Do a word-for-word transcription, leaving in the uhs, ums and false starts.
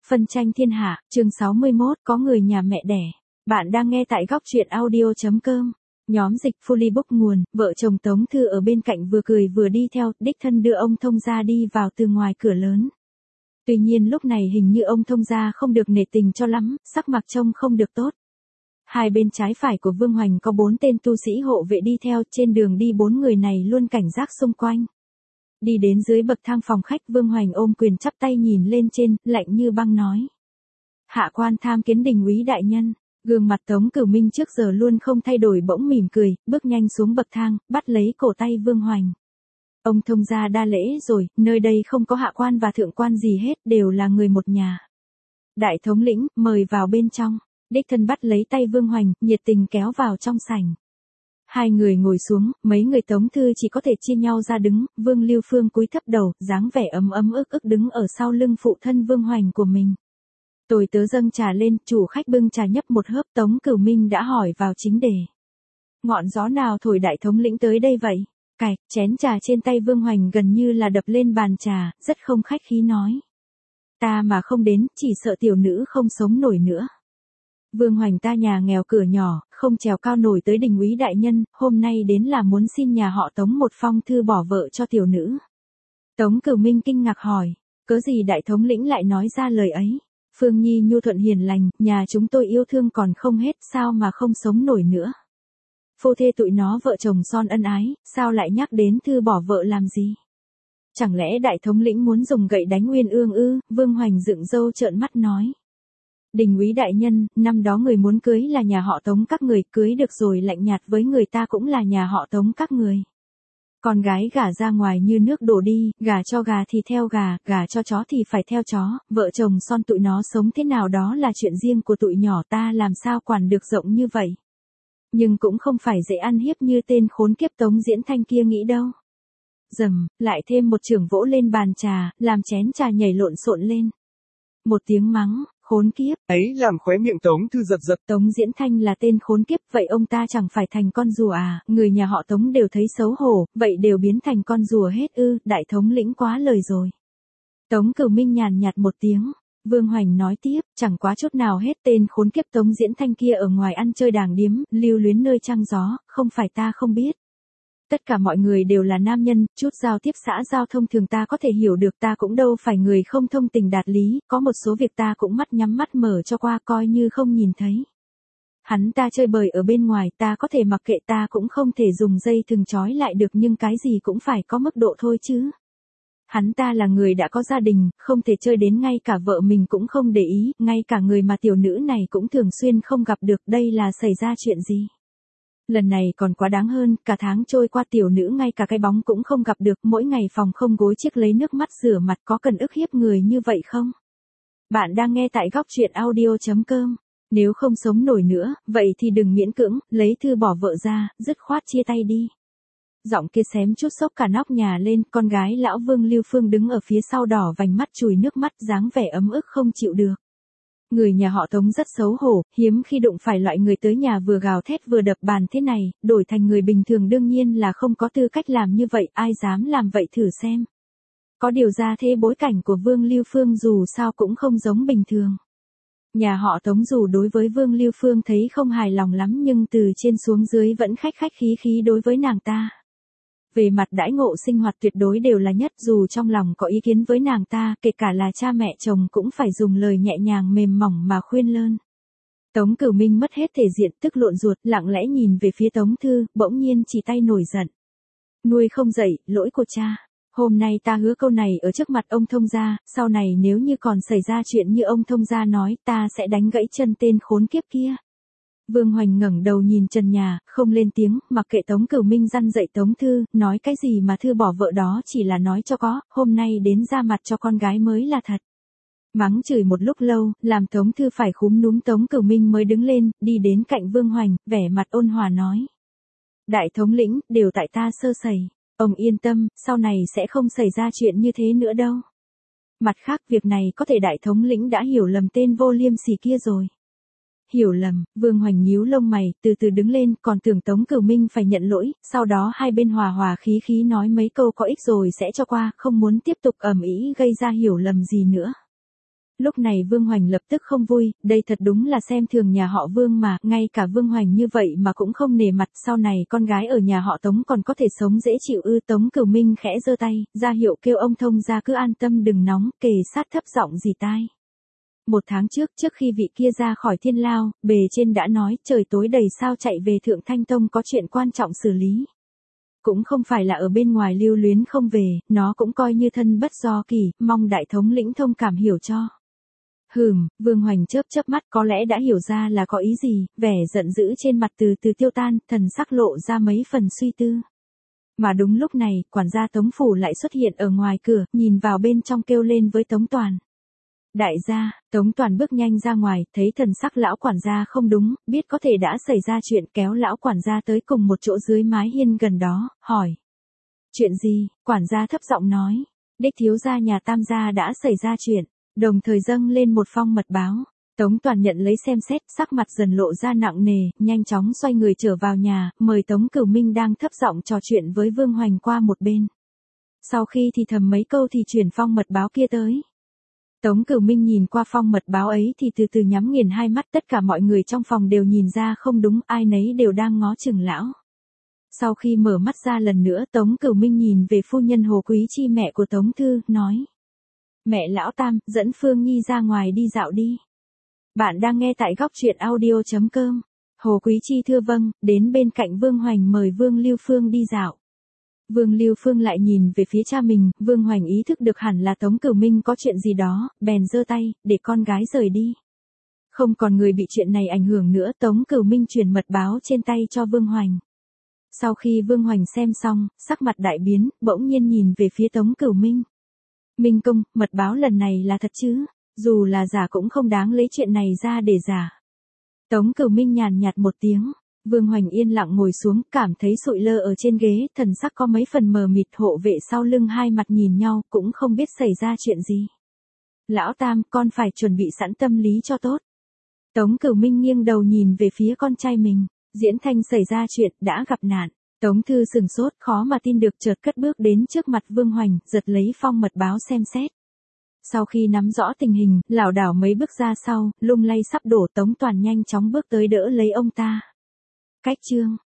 Phân tranh thiên hạ, chương sáu mươi mốt, có người nhà mẹ đẻ. Bạn đang nghe tại góc truyện audio chấm com. Nhóm dịch Fully Book nguồn, vợ chồng Tống Thư ở bên cạnh vừa cười vừa đi theo, đích thân đưa ông thông gia đi vào từ ngoài cửa lớn. Tuy nhiên lúc này hình như ông thông gia không được nể tình cho lắm, sắc mặt trông không được tốt. Hai bên trái phải của Vương Hoành có bốn tên tu sĩ hộ vệ đi theo, trên đường đi bốn người này luôn cảnh giác xung quanh. Đi đến dưới bậc thang phòng khách, Vương Hoành ôm quyền chắp tay nhìn lên trên, lạnh như băng nói. Hạ quan tham kiến đình úy đại nhân. Gương mặt Tống Cửu Minh trước giờ luôn không thay đổi bỗng mỉm cười, bước nhanh xuống bậc thang, bắt lấy cổ tay Vương Hoành. Ông thông gia đa lễ rồi, nơi đây không có hạ quan và thượng quan gì hết, đều là người một nhà. Đại thống lĩnh, mời vào bên trong. Đích thân bắt lấy tay Vương Hoành, nhiệt tình kéo vào trong sảnh. Hai người ngồi xuống, mấy người Tống Thư chỉ có thể chia nhau ra đứng, Vương Lưu Phương cúi thấp đầu, dáng vẻ ấm ấm ức ức đứng ở sau lưng phụ thân Vương Hoành của mình. Tôi tớ dâng trà lên, chủ khách bưng trà nhấp một hớp, Tống Cửu Minh đã hỏi vào chính đề. Ngọn gió nào thổi đại thống lĩnh tới đây vậy? Cạch, chén trà trên tay Vương Hoành gần như là đập lên bàn trà, rất không khách khí nói. Ta mà không đến, chỉ sợ tiểu nữ không sống nổi nữa. Vương Hoành ta nhà nghèo cửa nhỏ, không trèo cao nổi tới đình úy đại nhân, hôm nay đến là muốn xin nhà họ Tống một phong thư bỏ vợ cho tiểu nữ. Tống Cửu Minh kinh ngạc hỏi, cớ gì đại thống lĩnh lại nói ra lời ấy? Phương Nhi nhu thuận hiền lành, nhà chúng tôi yêu thương còn không hết, sao mà không sống nổi nữa? Phu thê tụi nó vợ chồng son ân ái, sao lại nhắc đến thư bỏ vợ làm gì? Chẳng lẽ đại thống lĩnh muốn dùng gậy đánh Uyên Ương ư? Vương Hoành dựng râu trợn mắt nói. Đình úy đại nhân, năm đó người muốn cưới là nhà họ Tống các người, cưới được rồi lạnh nhạt với người ta cũng là nhà họ Tống các người. Con gái gả ra ngoài như nước đổ đi, gả cho gà thì theo gà, gả cho chó thì phải theo chó, vợ chồng son tụi nó sống thế nào đó là chuyện riêng của tụi nhỏ, ta làm sao quản được rộng như vậy. Nhưng cũng không phải dễ ăn hiếp như tên khốn kiếp Tống Diễn Thanh kia nghĩ đâu. Dầm, lại thêm một chưởng vỗ lên bàn trà, làm chén trà nhảy lộn xộn lên. Một tiếng mắng. Khốn kiếp. Ấy làm khóe miệng Tống Thư giật giật. Tống Diễn Thanh là tên khốn kiếp, vậy ông ta chẳng phải thành con rùa à? Người nhà họ Tống đều thấy xấu hổ, vậy đều biến thành con rùa hết ư? Đại thống lĩnh quá lời rồi. Tống Cửu Minh nhàn nhạt một tiếng. Vương Hoành nói tiếp, chẳng quá chút nào hết, tên khốn kiếp Tống Diễn Thanh kia ở ngoài ăn chơi đàng điếm, lưu luyến nơi trăng gió, không phải ta không biết. Tất cả mọi người đều là nam nhân, chút giao tiếp xã giao thông thường ta có thể hiểu được, ta cũng đâu phải người không thông tình đạt lý, có một số việc ta cũng mắt nhắm mắt mở cho qua coi như không nhìn thấy. Hắn ta chơi bời ở bên ngoài, ta có thể mặc kệ, ta cũng không thể dùng dây thừng trói lại được, nhưng cái gì cũng phải có mức độ thôi chứ. Hắn ta là người đã có gia đình, không thể chơi đến ngay cả vợ mình cũng không để ý, ngay cả người mà tiểu nữ này cũng thường xuyên không gặp được, đây là xảy ra chuyện gì? Lần này còn quá đáng hơn, cả tháng trôi qua tiểu nữ ngay cả cái bóng cũng không gặp được, mỗi ngày phòng không gối chiếc lấy nước mắt rửa mặt, có cần ức hiếp người như vậy không? Bạn đang nghe tại góc truyện audio chấm com. Nếu không sống nổi nữa, vậy thì đừng miễn cưỡng, lấy thư bỏ vợ ra, dứt khoát chia tay đi. Giọng kia xém chút sốc cả nóc nhà lên, con gái lão Vương Lưu Phương đứng ở phía sau đỏ vành mắt chùi nước mắt, dáng vẻ ấm ức không chịu được. Người nhà họ Tống rất xấu hổ, hiếm khi đụng phải loại người tới nhà vừa gào thét vừa đập bàn thế này, đổi thành người bình thường đương nhiên là không có tư cách làm như vậy, ai dám làm vậy thử xem. Có điều ra thế bối cảnh của Vương Lưu Phương dù sao cũng không giống bình thường. Nhà họ Tống dù đối với Vương Lưu Phương thấy không hài lòng lắm nhưng từ trên xuống dưới vẫn khách khách khí khí đối với nàng ta. Về mặt đãi ngộ sinh hoạt tuyệt đối đều là nhất, dù trong lòng có ý kiến với nàng ta, kể cả là cha mẹ chồng cũng phải dùng lời nhẹ nhàng mềm mỏng mà khuyên lơn. Tống Cửu Minh mất hết thể diện, tức lộn ruột, lặng lẽ nhìn về phía Tống Thư, bỗng nhiên chỉ tay nổi giận. Nuôi không dậy, lỗi của cha. Hôm nay ta hứa câu này ở trước mặt ông thông gia, sau này nếu như còn xảy ra chuyện như ông thông gia nói, ta sẽ đánh gãy chân tên khốn kiếp kia. Vương Hoành ngẩng đầu nhìn trần nhà, không lên tiếng, mặc kệ Tống Cửu Minh răn dạy Tống Thư, nói cái gì mà Thư bỏ vợ đó chỉ là nói cho có, hôm nay đến ra mặt cho con gái mới là thật. Mắng chửi một lúc lâu, làm Tống Thư phải khúm núm, Tống Cửu Minh mới đứng lên, đi đến cạnh Vương Hoành, vẻ mặt ôn hòa nói. Đại thống lĩnh, đều tại ta sơ sẩy, ông yên tâm, sau này sẽ không xảy ra chuyện như thế nữa đâu. Mặt khác việc này có thể đại thống lĩnh đã hiểu lầm tên vô liêm sỉ kia rồi. Hiểu lầm, Vương Hoành nhíu lông mày, từ từ đứng lên, còn tưởng Tống Cửu Minh phải nhận lỗi, sau đó hai bên hòa hòa khí khí nói mấy câu có ích rồi sẽ cho qua, không muốn tiếp tục ầm ĩ gây ra hiểu lầm gì nữa. Lúc này Vương Hoành lập tức không vui, đây thật đúng là xem thường nhà họ Vương mà, ngay cả Vương Hoành như vậy mà cũng không nể mặt, sau này con gái ở nhà họ Tống còn có thể sống dễ chịu ư. Tống Cửu Minh khẽ giơ tay, ra hiệu kêu ông thông gia cứ an tâm đừng nóng, kề sát thấp giọng dì tai. Một tháng trước, trước khi vị kia ra khỏi thiên lao, bề trên đã nói trời tối đầy sao chạy về Thượng Thanh Tông có chuyện quan trọng xử lý. Cũng không phải là ở bên ngoài lưu luyến không về, nó cũng coi như thân bất do kỳ, mong đại thống lĩnh thông cảm hiểu cho. Hừm, Vương Hoành chớp chớp mắt có lẽ đã hiểu ra là có ý gì, vẻ giận dữ trên mặt từ từ tiêu tan, thần sắc lộ ra mấy phần suy tư. Mà đúng lúc này, quản gia Tống Phủ lại xuất hiện ở ngoài cửa, nhìn vào bên trong kêu lên với Tống Toàn. Đại gia, Tống Toàn bước nhanh ra ngoài, thấy thần sắc lão quản gia không đúng, biết có thể đã xảy ra chuyện, kéo lão quản gia tới cùng một chỗ dưới mái hiên gần đó, hỏi. Chuyện gì? Quản gia thấp giọng nói. Đích thiếu gia nhà Tam gia đã xảy ra chuyện, đồng thời dâng lên một phong mật báo. Tống Toàn nhận lấy xem xét, sắc mặt dần lộ ra nặng nề, nhanh chóng xoay người trở vào nhà, mời Tống Cửu Minh đang thấp giọng trò chuyện với Vương Hoành qua một bên. Sau khi thì thầm mấy câu thì chuyển phong mật báo kia tới. Tống Cửu Minh nhìn qua phong mật báo ấy thì từ từ nhắm nghiền hai mắt, tất cả mọi người trong phòng đều nhìn ra không đúng, ai nấy đều đang ngó chừng lão. Sau khi mở mắt ra lần nữa, Tống Cửu Minh nhìn về phu nhân Hồ Quý Chi mẹ của Tống Thư, nói. Mẹ lão Tam, dẫn Phương Nhi ra ngoài đi dạo đi. Bạn đang nghe tại góc truyện audio chấm com. Hồ Quý Chi thưa vâng, đến bên cạnh Vương Hoành mời Vương Lưu Phương đi dạo. Vương Lưu Phương lại nhìn về phía cha mình, Vương Hoành ý thức được hẳn là Tống Cửu Minh có chuyện gì đó, bèn giơ tay, để con gái rời đi. Không còn người bị chuyện này ảnh hưởng nữa, Tống Cửu Minh truyền mật báo trên tay cho Vương Hoành. Sau khi Vương Hoành xem xong, sắc mặt đại biến, bỗng nhiên nhìn về phía Tống Cửu Minh. Minh công, mật báo lần này là thật chứ? Dù là giả cũng không đáng lấy chuyện này ra để giả. Tống Cửu Minh nhàn nhạt một tiếng. Vương Hoành yên lặng ngồi xuống, cảm thấy sụi lơ ở trên ghế, thần sắc có mấy phần mờ mịt, hộ vệ sau lưng hai mặt nhìn nhau, cũng không biết xảy ra chuyện gì. Lão Tam, con phải chuẩn bị sẵn tâm lý cho tốt. Tống Cửu Minh nghiêng đầu nhìn về phía con trai mình. Diễn Thanh xảy ra chuyện, đã gặp nạn. Tống Thư sừng sốt, khó mà tin được, chợt cất bước đến trước mặt Vương Hoành, giật lấy phong mật báo xem xét. Sau khi nắm rõ tình hình, lảo đảo mấy bước ra sau, lung lay sắp đổ, Tống Toàn nhanh chóng bước tới đỡ lấy ông ta. Cách chương